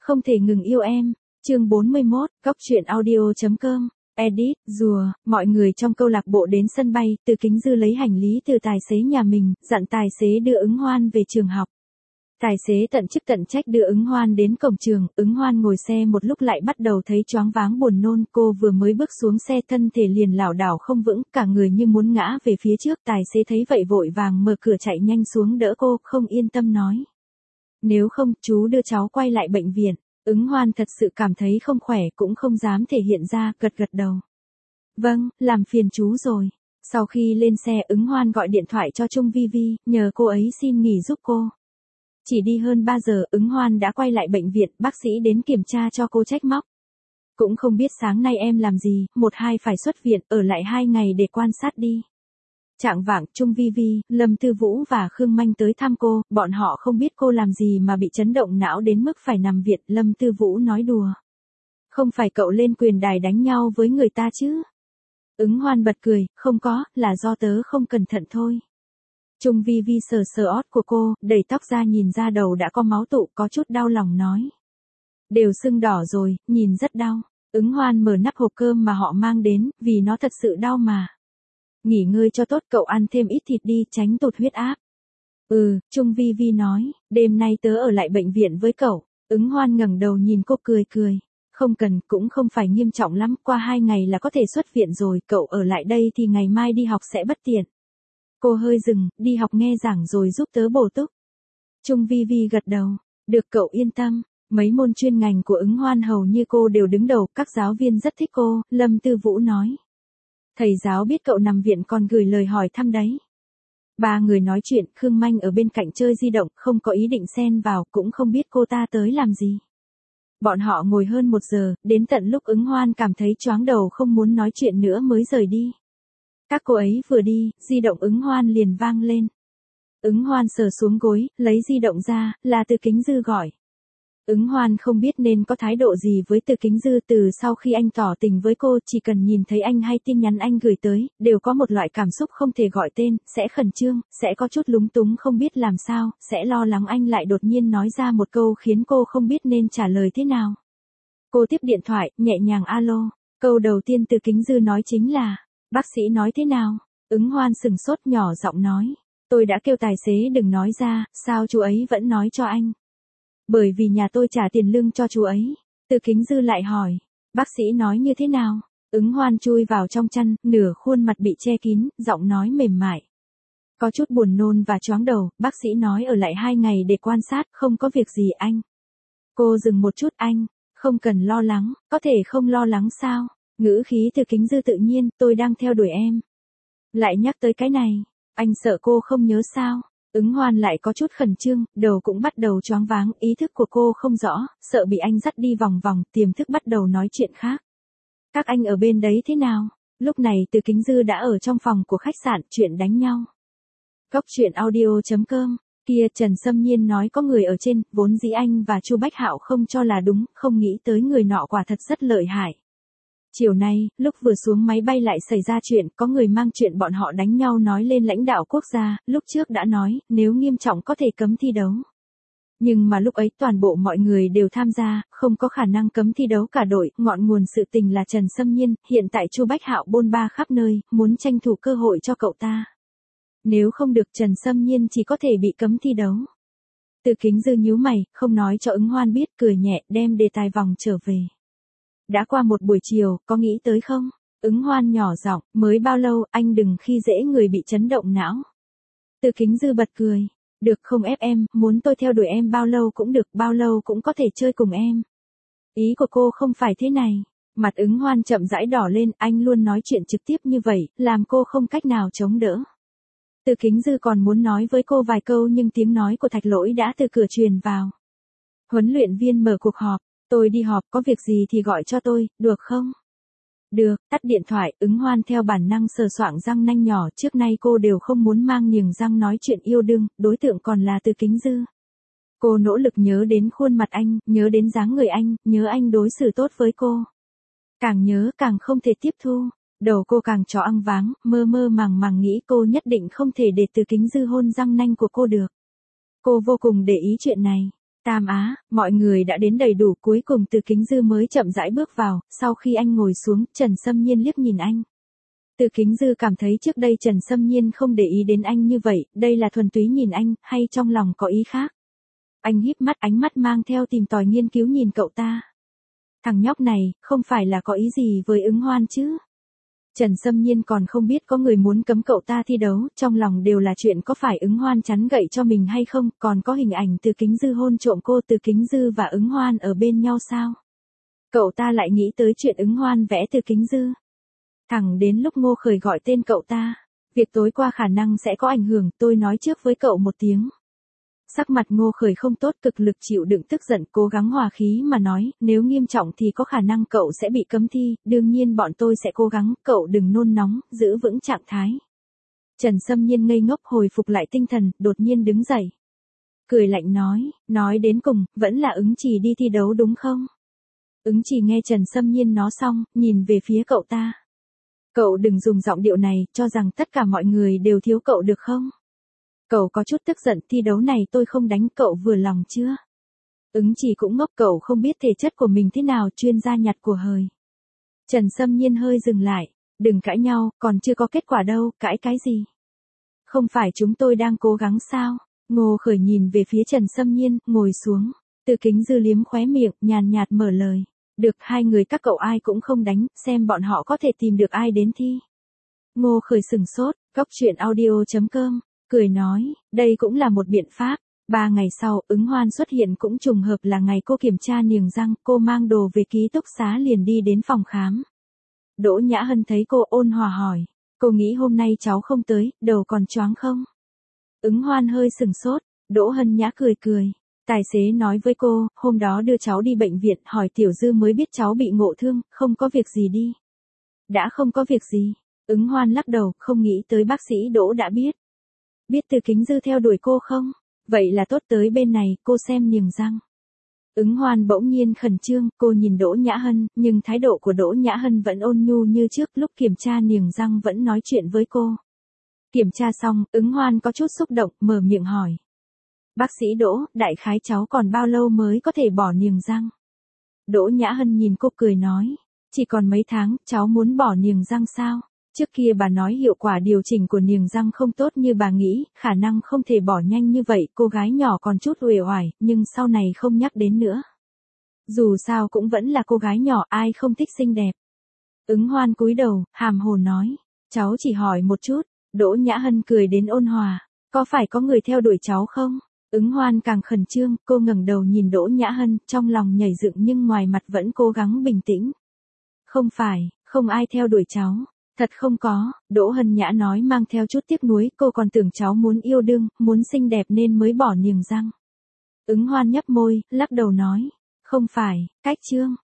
Không thể ngừng yêu em. Chương 41, Góc truyện audio.com. Edit, rùa, mọi người trong câu lạc bộ đến sân bay, Từ Kính Dư lấy hành lý từ tài xế nhà mình, dặn tài xế đưa Ứng Hoan về trường học. Tài xế tận chức tận trách đưa Ứng Hoan đến cổng trường, Ứng Hoan ngồi xe một lúc lại bắt đầu thấy choáng váng buồn nôn, cô vừa mới bước xuống xe thân thể liền lảo đảo không vững, cả người như muốn ngã về phía trước, tài xế thấy vậy vội vàng mở cửa chạy nhanh xuống đỡ cô, không yên tâm nói. Nếu không, chú đưa cháu quay lại bệnh viện. Ứng Hoan thật sự cảm thấy không khỏe cũng không dám thể hiện ra, gật gật đầu. Vâng, làm phiền chú rồi. Sau khi lên xe, Ứng Hoan gọi điện thoại cho Trung Vi Vi, nhờ cô ấy xin nghỉ giúp cô. Chỉ đi hơn 3 giờ, Ứng Hoan đã quay lại bệnh viện, bác sĩ đến kiểm tra cho cô trách móc. Cũng không biết sáng nay em làm gì, 1-2 phải xuất viện, ở lại 2 ngày để quan sát đi. Chạng vạng, Trung Vi Vi, Lâm Tư Vũ và Khương Manh tới thăm cô, bọn họ không biết cô làm gì mà bị chấn động não đến mức phải nằm viện, Lâm Tư Vũ nói đùa. Không phải cậu lên quyền đài đánh nhau với người ta chứ? Ứng Hoan bật cười, không có, là do tớ không cẩn thận thôi. Trung Vi Vi sờ sờ ót của cô, đẩy tóc ra nhìn ra đầu đã có máu tụ, có chút đau lòng nói. Đều sưng đỏ rồi, nhìn rất đau. Ứng Hoan mở nắp hộp cơm mà họ mang đến, vì nó thật sự đau mà. Nghỉ ngơi cho tốt, cậu ăn thêm ít thịt đi, tránh tụt huyết áp. Trung Vi Vi nói, đêm nay tớ ở lại bệnh viện với cậu. Ứng Hoan ngẩng đầu nhìn cô cười cười. Không cần, cũng không phải nghiêm trọng lắm, qua 2 ngày là có thể xuất viện rồi, cậu ở lại đây thì ngày mai đi học sẽ bất tiện. Cô hơi dừng, đi học nghe giảng rồi giúp tớ bổ túc. Trung Vi Vi gật đầu, được cậu yên tâm. Mấy môn chuyên ngành của Ứng Hoan hầu như cô đều đứng đầu, các giáo viên rất thích cô, Lâm Tư Vũ nói. Thầy giáo biết cậu nằm viện còn gửi lời hỏi thăm đấy. Ba người nói chuyện, Khương Manh ở bên cạnh chơi di động, không có ý định xen vào, cũng không biết cô ta tới làm gì. Bọn họ ngồi hơn 1 giờ, đến tận lúc Ứng Hoan cảm thấy choáng đầu không muốn nói chuyện nữa mới rời đi. Các cô ấy vừa đi, di động Ứng Hoan liền vang lên. Ứng Hoan sờ xuống gối, lấy di động ra, là Từ Kính Dư gọi. Ứng Hoan không biết nên có thái độ gì với Từ Kính Dư, từ sau khi anh tỏ tình với cô, chỉ cần nhìn thấy anh hay tin nhắn anh gửi tới, đều có một loại cảm xúc không thể gọi tên, sẽ khẩn trương, sẽ có chút lúng túng không biết làm sao, sẽ lo lắng anh lại đột nhiên nói ra một câu khiến cô không biết nên trả lời thế nào. Cô tiếp điện thoại, nhẹ nhàng alo, câu đầu tiên Từ Kính Dư nói chính là, bác sĩ nói thế nào? Ứng Hoan sừng sốt nhỏ giọng nói, tôi đã kêu tài xế đừng nói ra, sao chú ấy vẫn nói cho anh? Bởi vì nhà tôi trả tiền lương cho chú ấy. Từ Kính Dư lại hỏi, bác sĩ nói như thế nào? Ứng Hoan chui vào trong chăn, nửa khuôn mặt bị che kín, giọng nói mềm mại. Có chút buồn nôn và choáng đầu, bác sĩ nói ở lại 2 ngày để quan sát, không có việc gì anh. Cô dừng một chút, anh, không cần lo lắng, có thể không lo lắng sao? Ngữ khí Từ Kính Dư tự nhiên, tôi đang theo đuổi em. Lại nhắc tới cái này, anh sợ cô không nhớ sao? Ứng Hoan lại có chút khẩn trương, đầu cũng bắt đầu choáng váng, ý thức của cô không rõ, sợ bị anh dắt đi vòng vòng, tiềm thức bắt đầu nói chuyện khác. Các anh ở bên đấy thế nào? Lúc này Từ Kính Dư đã ở trong phòng của khách sạn, chuyện đánh nhau. Góc truyện audio.com, kia Trần Sâm Nhiên nói có người ở trên, vốn dĩ anh và Chu Bách Hạo không cho là đúng, không nghĩ tới người nọ quả thật rất lợi hại. Chiều nay, lúc vừa xuống máy bay lại xảy ra chuyện, có người mang chuyện bọn họ đánh nhau nói lên lãnh đạo quốc gia, lúc trước đã nói, nếu nghiêm trọng có thể cấm thi đấu. Nhưng mà lúc ấy toàn bộ mọi người đều tham gia, không có khả năng cấm thi đấu cả đội, ngọn nguồn sự tình là Trần Sâm Nhiên, hiện tại Chu Bách Hạo bôn ba khắp nơi, muốn tranh thủ cơ hội cho cậu ta. Nếu không được Trần Sâm Nhiên chỉ có thể bị cấm thi đấu. Từ Kính Dư nhíu mày, không nói cho Ứng Hoan biết, cười nhẹ, đem đề tài vòng trở về. Đã qua một buổi chiều, có nghĩ tới không? Ứng Hoan nhỏ giọng, mới bao lâu, anh đừng khi dễ người bị chấn động não. Từ Kính Dư bật cười, được không ép em, muốn tôi theo đuổi em bao lâu cũng được, bao lâu cũng có thể chơi cùng em. Ý của cô không phải thế này. Mặt Ứng Hoan chậm rãi đỏ lên, anh luôn nói chuyện trực tiếp như vậy, làm cô không cách nào chống đỡ. Từ Kính Dư còn muốn nói với cô vài câu nhưng tiếng nói của Thạch Lỗi đã từ cửa truyền vào. Huấn luyện viên mở cuộc họp. Tôi đi họp, có việc gì thì gọi cho tôi, được không? Được, tắt điện thoại, Ứng Hoan theo bản năng sờ soạng răng nanh nhỏ, trước nay cô đều không muốn mang niềng răng nói chuyện yêu đương, đối tượng còn là Từ Kính Dư. Cô nỗ lực nhớ đến khuôn mặt anh, nhớ đến dáng người anh, nhớ anh đối xử tốt với cô. Càng nhớ càng không thể tiếp thu, đầu cô càng choáng váng, mơ mơ màng màng nghĩ cô nhất định không thể để Từ Kính Dư hôn răng nanh của cô được. Cô vô cùng để ý chuyện này. Tam Á, mọi người đã đến đầy đủ, cuối cùng Từ Kính Dư mới chậm rãi bước vào, sau khi anh ngồi xuống, Trần Sâm Nhiên liếc nhìn anh. Từ Kính Dư cảm thấy trước đây Trần Sâm Nhiên không để ý đến anh như vậy, đây là thuần túy nhìn anh, hay trong lòng có ý khác. Anh híp mắt, ánh mắt mang theo tìm tòi nghiên cứu nhìn cậu ta. Thằng nhóc này, không phải là có ý gì với Ứng Hoan chứ? Trần Sâm Nhiên còn không biết có người muốn cấm cậu ta thi đấu, trong lòng đều là chuyện có phải Ứng Hoan chắn gậy cho mình hay không, còn có hình ảnh Từ Kính Dư hôn trộm cô, Từ Kính Dư và Ứng Hoan ở bên nhau sao? Cậu ta lại nghĩ tới chuyện Ứng Hoan vẽ Từ Kính Dư. Thẳng đến lúc Ngô Khởi gọi tên cậu ta. Việc tối qua khả năng sẽ có ảnh hưởng, tôi nói trước với cậu một tiếng. Sắc mặt Ngô Khởi không tốt, cực lực chịu đựng tức giận, cố gắng hòa khí mà nói, nếu nghiêm trọng thì có khả năng cậu sẽ bị cấm thi, đương nhiên bọn tôi sẽ cố gắng, cậu đừng nôn nóng, giữ vững trạng thái. Trần Sâm Nhiên ngây ngốc hồi phục lại tinh thần, đột nhiên đứng dậy. Cười lạnh nói đến cùng, vẫn là Ứng Trì đi thi đấu đúng không? Ứng Trì nghe Trần Sâm Nhiên nói xong, nhìn về phía cậu ta. Cậu đừng dùng giọng điệu này, cho rằng tất cả mọi người đều thiếu cậu được không? Cậu có chút tức giận, thi đấu này tôi không đánh, cậu vừa lòng chưa? Ứng Trì cũng ngốc, cậu không biết thể chất của mình thế nào, chuyên gia nhặt của hời. Trần Sâm Nhiên hơi dừng lại, đừng cãi nhau, còn chưa có kết quả đâu, cãi cái gì? Không phải chúng tôi đang cố gắng sao? Ngô Khởi nhìn về phía Trần Sâm Nhiên, ngồi xuống. Từ Kính Dư liếm khóe miệng, nhàn nhạt mở lời. Được, hai người các cậu ai cũng không đánh, xem bọn họ có thể tìm được ai đến thi. Ngô Khởi sừng sốt, goctruyện.audio.com, cười nói, đây cũng là một biện pháp. 3 ngày sau, Ứng Hoan xuất hiện cũng trùng hợp là ngày cô kiểm tra niềng răng, cô mang đồ về ký túc xá liền đi đến phòng khám. Đỗ Nhã Hân thấy cô ôn hòa hỏi, cô nghĩ hôm nay cháu không tới, đầu còn choáng không? Ứng Hoan hơi sừng sốt, Đỗ Hân Nhã cười cười. Tài xế nói với cô, hôm đó đưa cháu đi bệnh viện, hỏi Tiểu Dư mới biết cháu bị ngộ thương, không có việc gì đi. Đã không có việc gì. Ứng Hoan lắc đầu, không nghĩ tới bác sĩ Đỗ đã biết. Biết Từ Kính Dư theo đuổi cô không? Vậy là tốt, tới bên này, cô xem niềng răng. Ứng Hoan bỗng nhiên khẩn trương, cô nhìn Đỗ Nhã Hân, nhưng thái độ của Đỗ Nhã Hân vẫn ôn nhu như trước, lúc kiểm tra niềng răng vẫn nói chuyện với cô. Kiểm tra xong, Ứng Hoan có chút xúc động, mở miệng hỏi. Bác sĩ Đỗ, đại khái cháu còn bao lâu mới có thể bỏ niềng răng? Đỗ Nhã Hân nhìn cô cười nói, chỉ còn mấy tháng, cháu muốn bỏ niềng răng sao? Trước kia bà nói hiệu quả điều chỉnh của niềng răng không tốt như bà nghĩ, khả năng không thể bỏ nhanh như vậy, cô gái nhỏ còn chút uể oải, nhưng sau này không nhắc đến nữa. Dù sao cũng vẫn là cô gái nhỏ, ai không thích xinh đẹp. Ứng Hoan cúi đầu, hàm hồ nói, cháu chỉ hỏi một chút. Đỗ Nhã Hân cười đến ôn hòa, có phải có người theo đuổi cháu không? Ứng Hoan càng khẩn trương, cô ngẩng đầu nhìn Đỗ Nhã Hân, trong lòng nhảy dựng nhưng ngoài mặt vẫn cố gắng bình tĩnh. Không phải, không ai theo đuổi cháu. Thật không có, Đỗ Hân Nhã nói mang theo chút tiếc nuối, cô còn tưởng cháu muốn yêu đương, muốn xinh đẹp nên mới bỏ niềng răng. Ứng Hoan nhấp môi, lắc đầu nói, không phải, cách chương.